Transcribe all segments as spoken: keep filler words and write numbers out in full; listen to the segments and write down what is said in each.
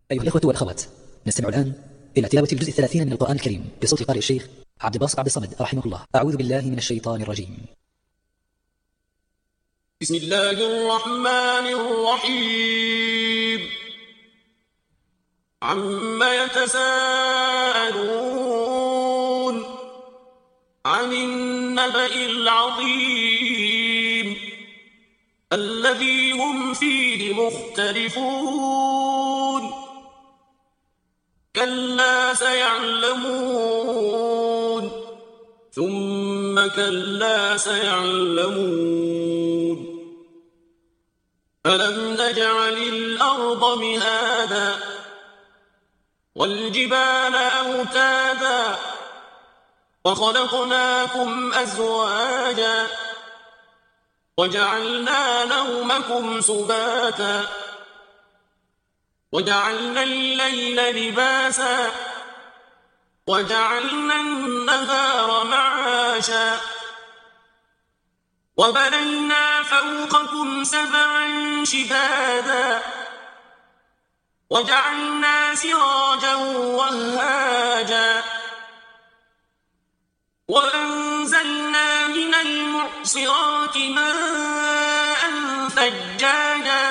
أيها الإخوة والأخوات، نستمع الآن إلى تلاوة الجزء الثلاثين من القرآن الكريم بصوت قارئ الشيخ عبد الباسط عبد الصمد رحمه الله. أعوذ بالله من الشيطان الرجيم. بسم الله الرحمن الرحيم. عما يتساءلون عن النبأ العظيم الذي هم فيه مختلفون. كلا سيعلمون ثم كلا سيعلمون. ألم نجعل الأرض مهادا والجبال أوتادا وخلقناكم أزواجا وجعلنا نومكم سباتا وجعلنا الليل لباسا وجعلنا النهار معاشا وبنينا فوقكم سبعا شدادا وجعلنا سراجا وهاجا وأنزلنا من المعصرات ماء ثجاجا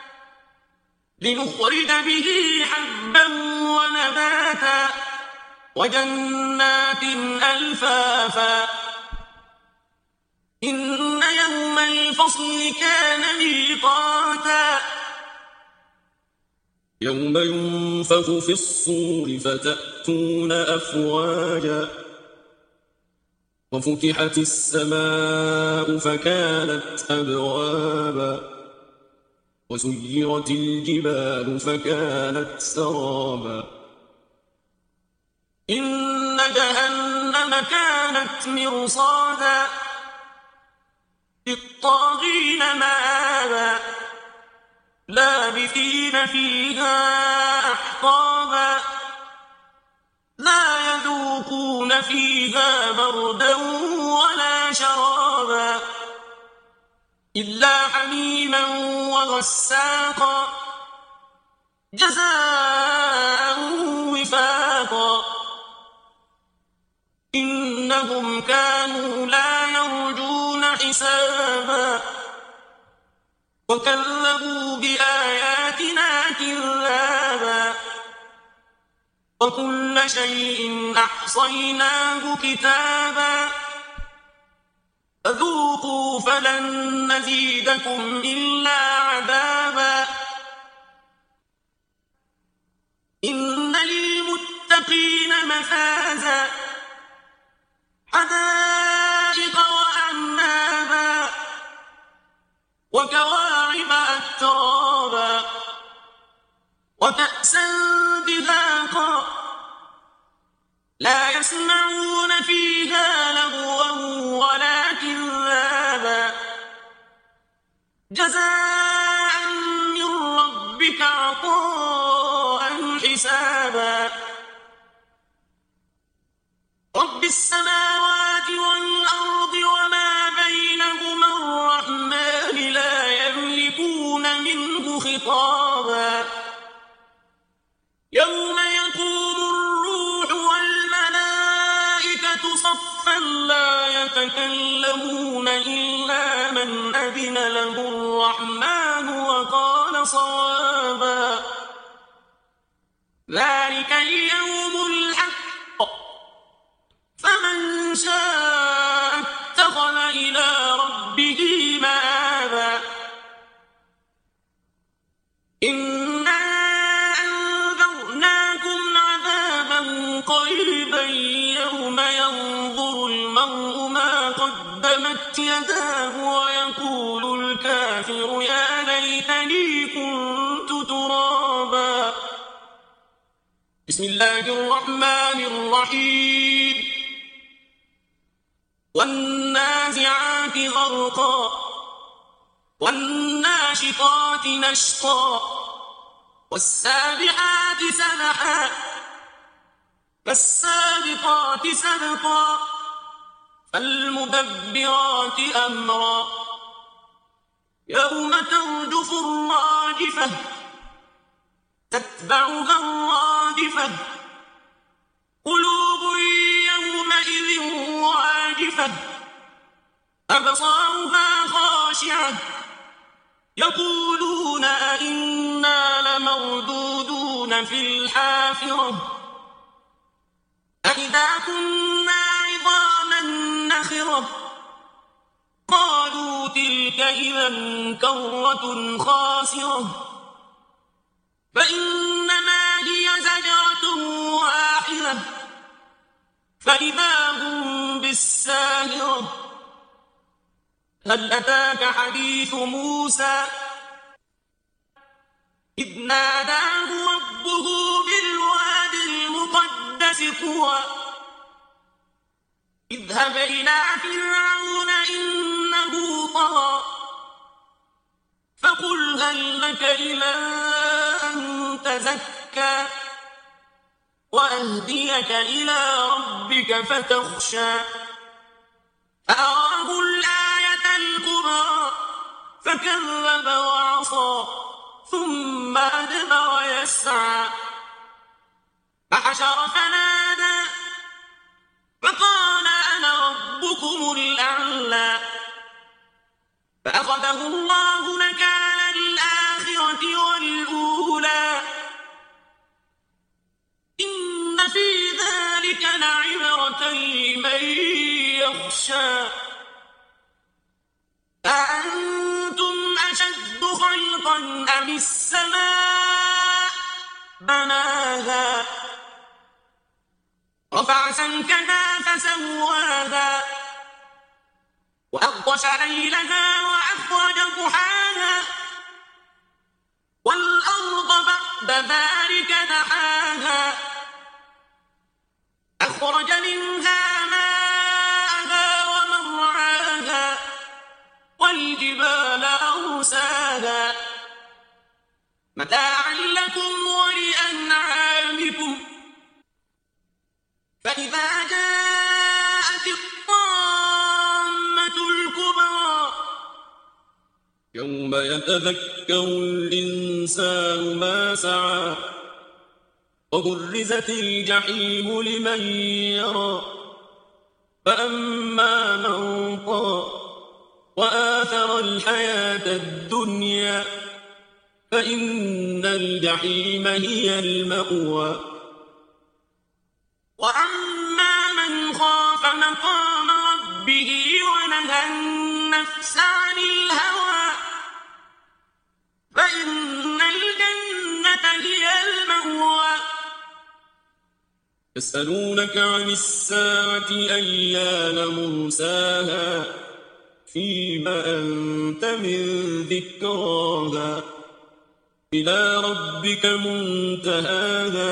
لنخرج به حبا ونباتا وجنات ألفافا. إن يوم الفصل كان ميقاتا يوم ينفخ في الصور فتأتون أفواجا وفتحت السماء فكانت أبوابا وسيرت الجبال فكانت سرابا. إن جهنم كانت مرصادا للطاغين مآبا لابثين فيها أحقابا لا يذوقون فيها بردا ولا شرابا إلا حميما وغساقا جزاء وفاقا. إنهم كانوا لا يرجون حسابا وكذبوا بآياتنا كذابا وكل شيء أحصيناه كتابا فذوقوا فلن نزيدكم إلا عذابا. إن للمتقين مفازا حدائق وأعنابا وكواعب أترابا وكأسا دهاقا لا يسمعون فيها لغوا ولا كذابا جزاء من ربك عطاء حسابا. رب السماوات والأرض وما بينهما الرحمن لا يملكون منه خطابا. يوم يقوم الروح والملائكة صفا لا يتكلمون إلا من أذن له الرحمن وقال صوابا. ذلك اليوم الحق فمن شاء اتخذ إلى ربه مآبا. إنا أنذرناكم عذابا قريبا يوم ينظر المرء ما قدمت يداه ويقول الكافر يا ليتني كنت ترابا. بسم الله الرحمن الرحيم. والنازعات غرقا والناشطات نشطا والسابحات سبحا فالسابقات سبقا فالمدبرات أمرا يوم ترجف الراجفة تتبعها الرادفة قلوب يومئذ واجفة أبصارها خاشعة يقولون أئنا لمردودون في الحافرة أئذا كنا عظاما نخرة قالوا تلك إذا كرة خاسرة فإنما هي زجرة واحدة فإذا هم بالساهرة هل أتاك حديث موسى إذ ناداه ربه بالواد المقدس طوى اذهب إلى فرعون إنه طغى فقل هل لك إلى أن تزكى وأهديك إلى ربك فتخشى فأراه الآية الكبرى فكذب وعصى ثم أدبر يسعى فحشر فنادى فقال أنا ربكم الأعلى فأخذه الله نكال الآخرة والأولى إن في ذلك لعبرة لمن يخشى أأنتم أشد خلقا أم السماء بناها رفع سمكها فسواها وأغطش ليلها وأخرج ضحاها والأرض بعد ذلك دحاها أخرج منها ماءها ومرعاها والجبال أرساها متاعا لكم ولأنعامكم فإذا جاءت الطامة الكبرى يوم يتذكر الإنسان ما سعى وبرزت الجحيم لمن يرى فأما من طغى وآثر الحياة الدنيا فإن الجحيم هي المأوى وأما من خاف مقام ربه ونهى النفس عن الهوى فإن الجنة هي المأوى يسألونك عن الساعة أيان مرساها فيما أنت من ذكراها إلى ربك منتهاها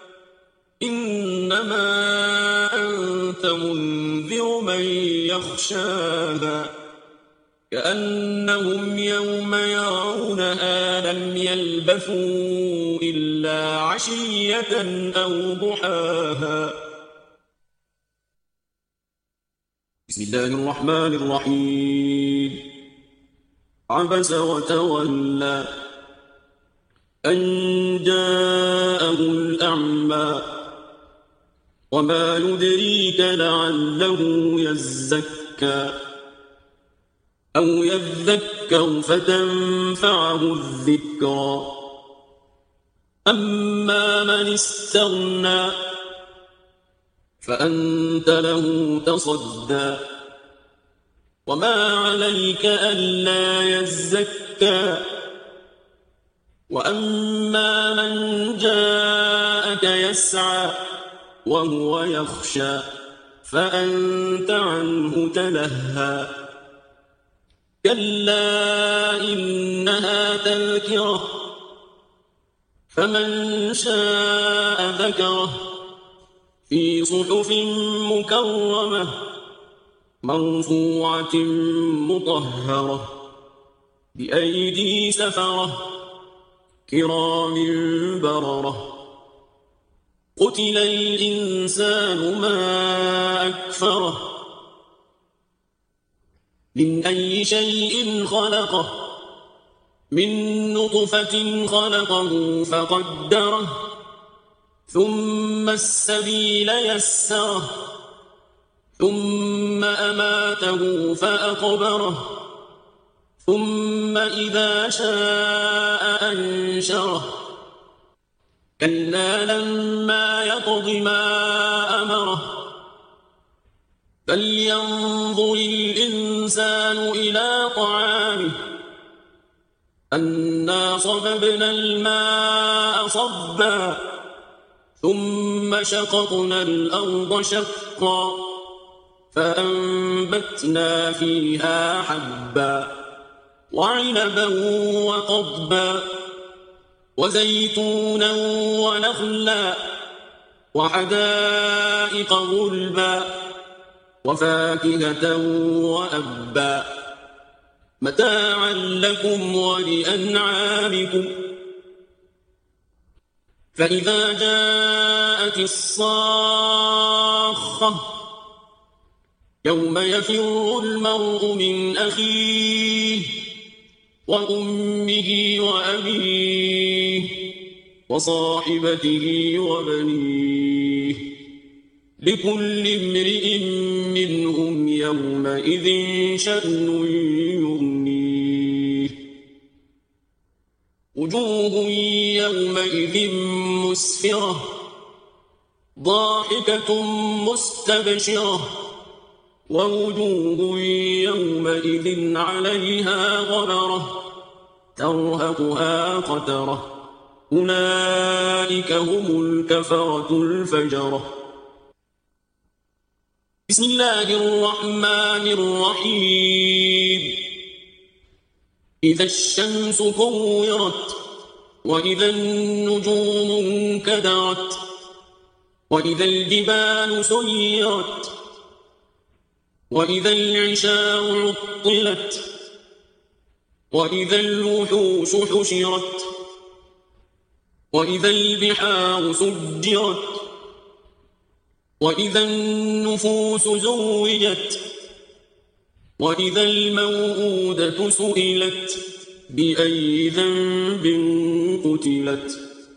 إنما أنت منذر من يخشاها كأنهم يوم يرونها لم يلبثوا إلا عشية أو ضحاها بسم الله الرحمن الرحيم عبس وتولى أن جاءه الأعمى وما يدريك لعله يزكى أو يذكر فتنفعه الذكرى أما من استغنى فأنت له تصدى وما عليك ألا يزكى وأما من جاءك يسعى وهو يخشى فأنت عنه تلهى كلا إنها تذكرة فمن شاء ذكره في صحف مكرمة مرفوعة مطهرة بأيدي سفرة كرام بررة قتل الإنسان ما أكفره من أي شيء خلقه من نطفة خلقه فقدره ثم السبيل يسره ثم أماته فأقبره ثم إذا شاء أنشره كلا لما يقض ما أمره فلينظر الإنسان إلى طعامه أنا صببنا الماء صبا ثم شققنا الأرض شقا فأنبتنا فيها حبا وعنبا وقضبا وزيتونا ونخلا وحدائق غلبا وفاكهة وأبا متاعا لكم ولأنعامكم فإذا جاءت الصاخة يوم يفر المرء من أخيه وأمه وأبيه وصاحبته وبنيه لكل امرئ منهم يومئذ شأن يغنيه وجوه يومئذ مسفرة ضاحكة مستبشرة ووجوه يومئذ عليها غبرة ترهقها قترة أولئك هم الكفرة الفجرة بسم الله الرحمن الرحيم إذا الشمس كورت وإذا النجوم انكدرت وإذا الجبال سيرت وإذا العشار عطلت وإذا الوحوش حشرت وإذا البحار سجرت وإذا النفوس زوجت وإذا الموءودة سئلت بأي ذنب قتلت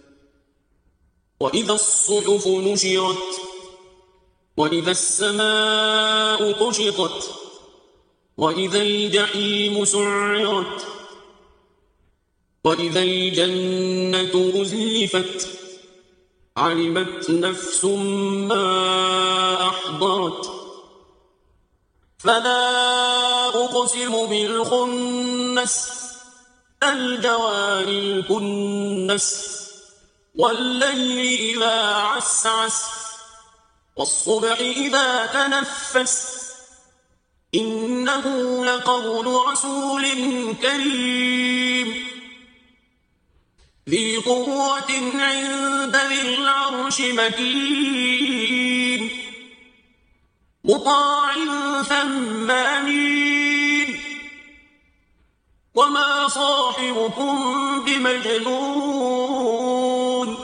وإذا الصحف نشرت وإذا السماء كشطت وإذا الجحيم سعرت وإذا الجنة أزلفت علمت نفس ما أحضرت فلا أقسم بالخنس الجوار الكنس والليل إذا عسعس والصبح إذا تنفس إنه لقول رسول كريم ذي قوة عند ذي العرش مكين مطاع ثم أمين وما صاحبكم بمجنون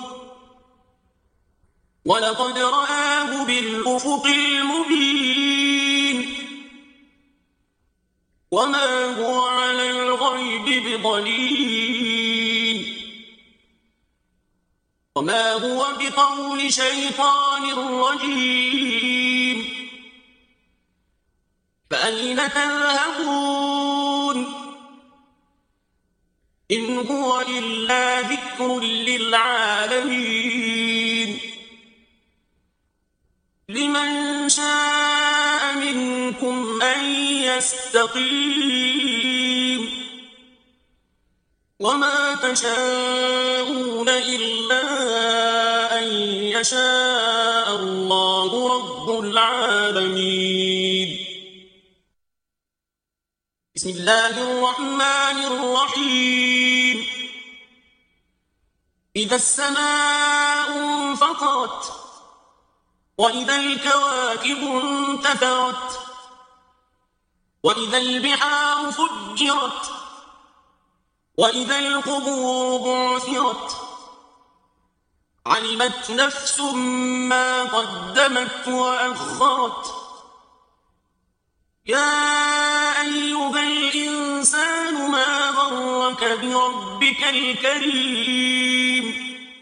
ولقد رآه بالأفق المبين وما هو على الغيب بضنين وما هو بقول شيطان رجيم فأين تذهبون إن هو إلا ذكر للعالمين لمن شاء منكم أن يستقيم وما تشاءون إلا أن يشاء الله رب العالمين بسم الله الرحمن الرحيم إذا السماء انفطرت وإذا الكواكب انتثرت وإذا البحار فجرت وإذا القبور بعثرت علمت نفس ما قدمت وأخرت يا أيها الإنسان ما غرك غرك بربك الكريم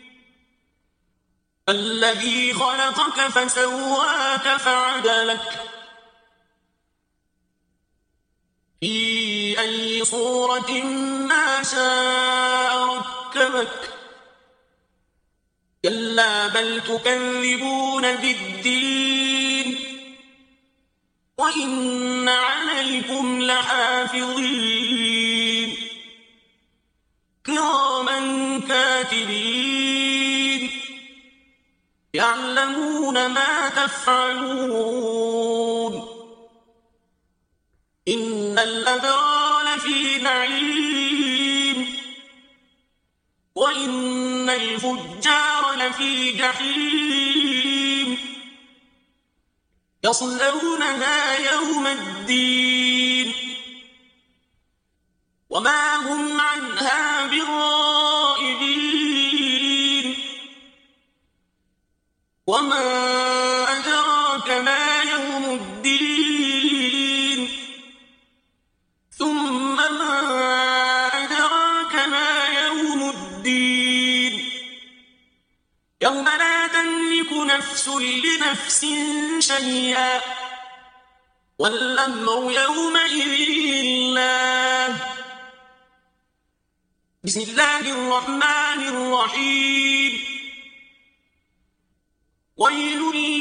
الذي خلقك فسواك فعدلك في أي صورة ما شاء ركبك كلا بل تكذبون بالدين وإن عليكم لحافظين كراما كاتبين يعلمون ما تفعلون إن الأبرار لفي نعيم وإن الفجار لفي جحيم يصلونها يوم الدين وما هم عنها بغائبين وما أدراك ما يوم الدين ثم ما أدراك ما يوم الدين يوم لا تملك نفس لنفس شيئا والأمر يومئذ لله بسم الله الرحمن الرحيم ويل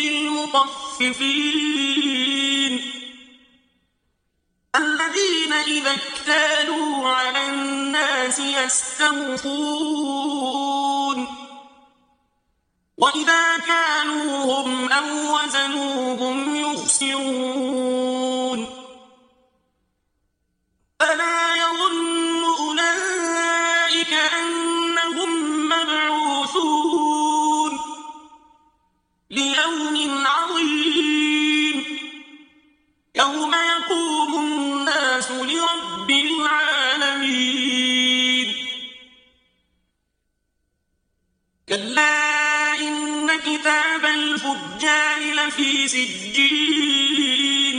للمطففين الذين إذا اكتالوا على الناس يستوفون وإذا كانوهم أو وزنوهم يخسرون ألا يظن أولئك أنهم مبعوثون ليوم عظيم يوم يقوم الناس لرب العالمين كلا إن كتاب الفجار لفي سجين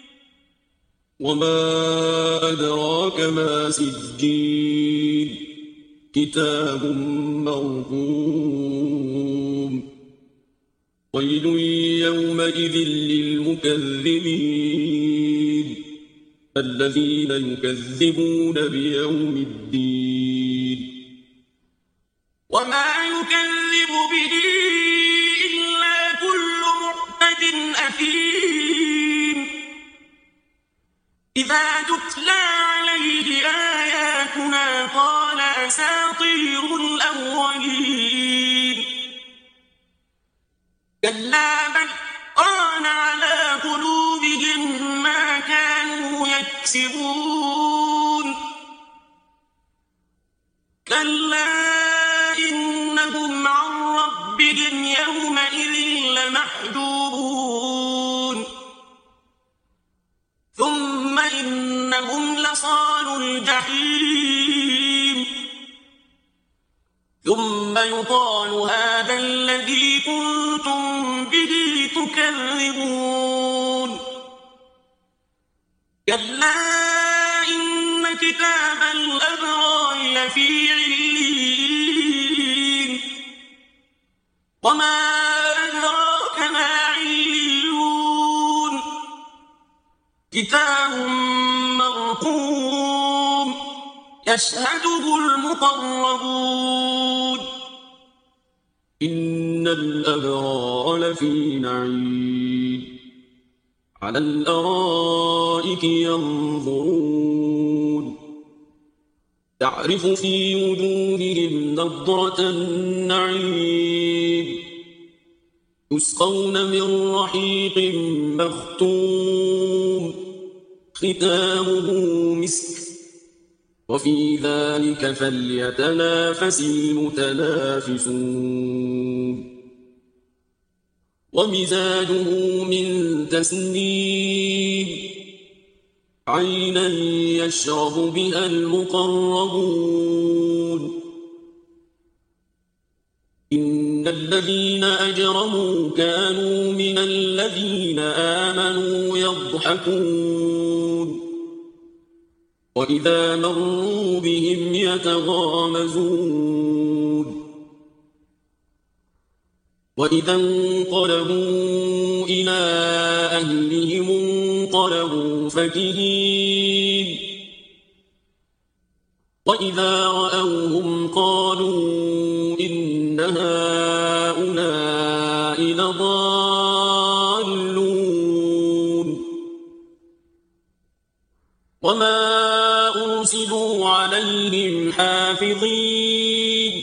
وما أدراك ما سجين كتاب مرقوم ويل يومئذ للمكذبين الذين يكذبون بيوم الدين وما يكذب به إلا كل معتد أثيم إذا تتلى عليه آياتنا قال أساطير الأولين كلا بل ران على قلوبهم ما كانوا يكسبون كلا إنهم عن ربهم يومئذ لمحجوبون ثم إنهم لصالوا الجحيم ثم يقال هذا الذي كنتم به تكذبون كلا إن كتاب الأبرار لفي عليين وما أدراك ما عليون كتاب مرقوم يشهده المقربون إن الأبرار لفي نعيم على الأرائك ينظرون تعرف في وجوههم نضرة النعيم يسقون من رحيق مختوم ختامه مسك وفي ذلك فليتنافس المتنافسون ومزاجه من تسنيم عينا يشرب بها المقربون إن الذين أجرموا كانوا من الذين آمنوا يضحكون وإذا مروا بهم يتغامزون وإذا انقلبوا إلى أهلهم انقلبوا فكهين وإذا رأوهم قالوا إن هؤلاء لضالون وما أرسلوا عليهم حافظين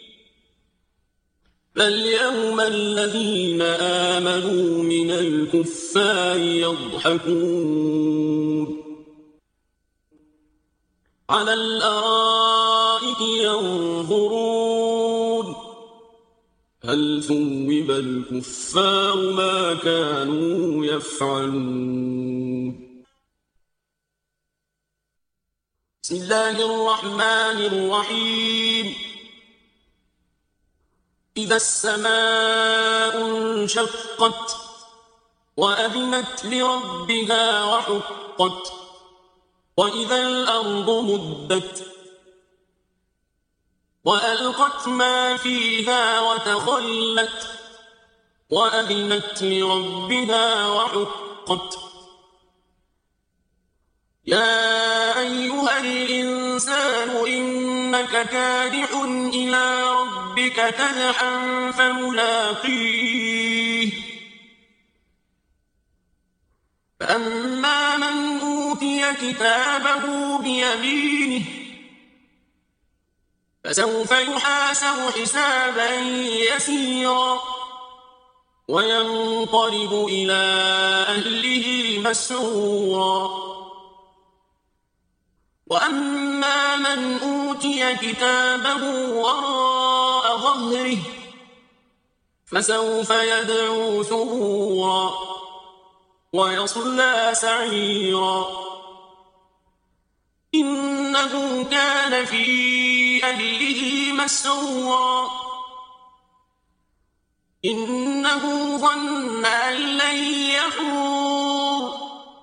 فاليوم الذين آمنوا من الكفار يضحكون على الأرائك ينظرون هل ثوب الكفار ما كانوا يفعلون. بسم الله الرحمن الرحيم. إذا السماء انشقت وأذنت لربها وحقت وإذا الأرض مدت وألقت ما فيها وتخلت وأذنت لربها وحقت يا أيها الإنسان إنك كادح إلى ربك كدحا فملاقيه فأما من أوتي كتابه بيمينه فسوف يحاسب حسابا يسيرا وينقلب إلى أهله مسرورا وأما من أوتي كتابه وراء ظهره فسوف يدعو ثبورا ويصلى سعيرا إنه كان في أهله مسرورا إنه ظن أن لن يحور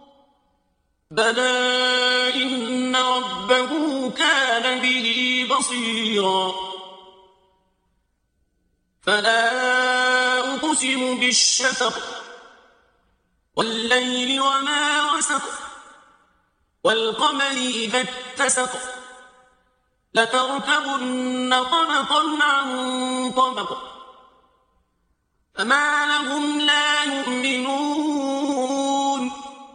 بلى إن ربه كان به بصيرا فلا أقسم بالشفق والليل وما وسق والقمر إذا اتسق لتركبن طبقا عن طبق فما لهم لا يؤمنون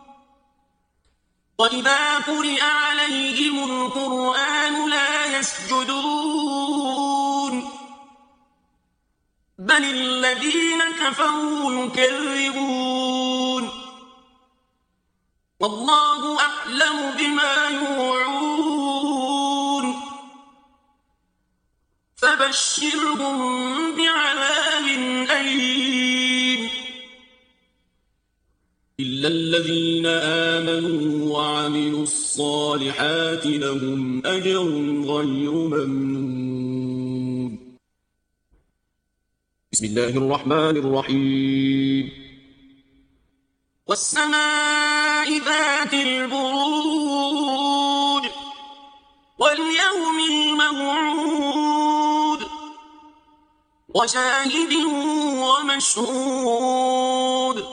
وإذا قرئ عليهم القرآن لا يسجدون بل الذين كفروا يكذبون والله أعلم بما يوعون فبشرهم بعذاب أليم إلا الذين آمنوا وعملوا الصالحات لهم أجر غير ممنون. بسم الله الرحمن الرحيم. والسماء ذات البروج واليوم الموعود وشاهد ومشهود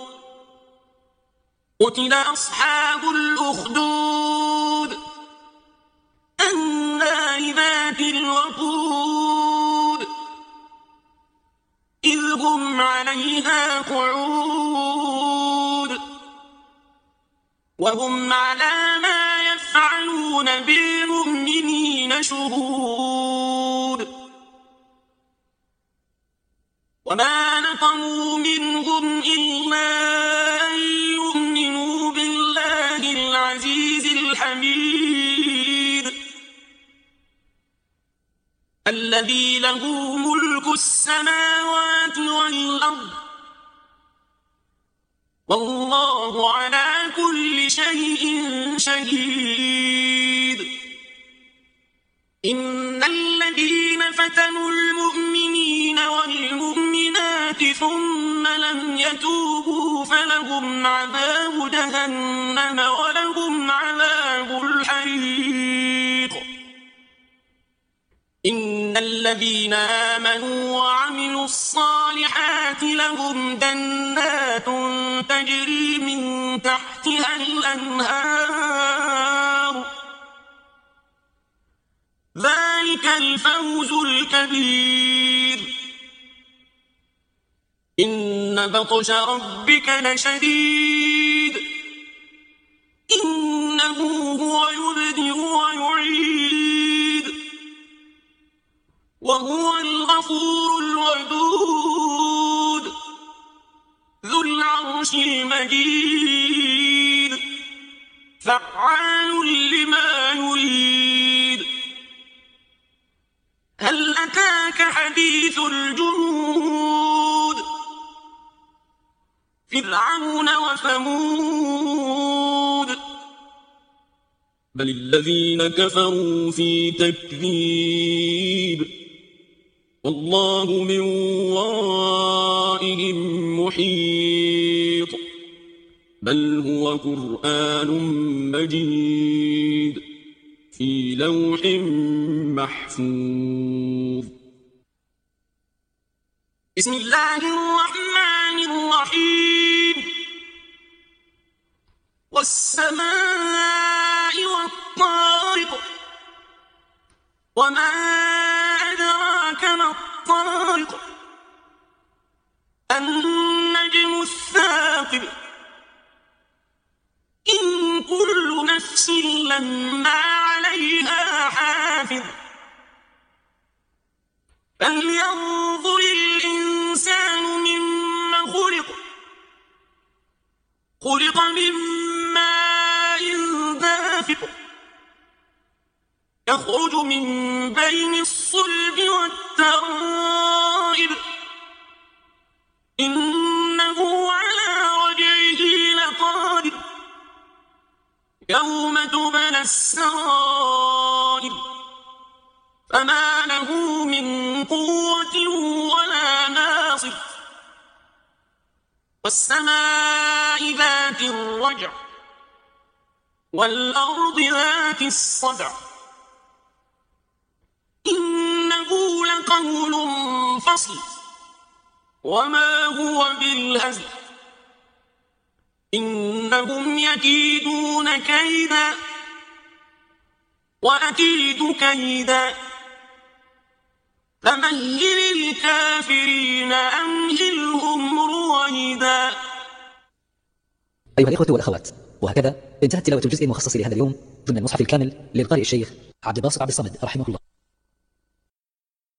قتل أصحاب الأخدود النار ذات الوقود إذ هم عليها قعود وهم على ما يفعلون بالمؤمنين شهود وما نقموا منهم إلا أن يؤمنوا بالله العزيز الحميد الذي له ملك السماوات والأرض والله على كل شيء شهيد إن الذين فتنوا المؤمنين والمؤمنات ثم لم يتوبوا كفروا فلهم عذاب جهنم ولهم عذاب الحريق إن الذين آمنوا وعملوا الصالحات لهم جنات تجري من تحتها الأنهار ذلك الفوز الكبير إن بطش ربك لشديد إنه هو يبدئ ويعيد وهو الغفور الودود ذو العرش المجيد فعال لما يريد هل أتاك حديث الجنود فرعون وثمود بل الذين كفروا في تكذيب والله من ورائهم محيط بل هو قرآن مجيد في لوح محفوظ بسم الله الرحمن الرحيم والسماء والطارق وما أدراك ما الطارق النجم الثاقب إن كل نفس لما عليها حافظ فلينظر الإنسان مما خلق خلق من ماء دافق يخرج من بين الصلب والترائب إنه على رجعه لقادر يوم تبلى السرائر فما له من قوة ولا ناصر والسماء ذات الرجع والأرض ذات الصدع إنه لقول فصل وما هو بالهزل إنهم يكيدون كيدا وأكيد كيدا فمهل الكافرين أمهلهم رويدا. أيها الإخوة والأخوات، وهكذا انتهت تلاوة الجزء المخصص لهذا اليوم ضمن المصحف الكامل للقارئ الشيخ عبد الباسط عبد الصمد رحمه الله.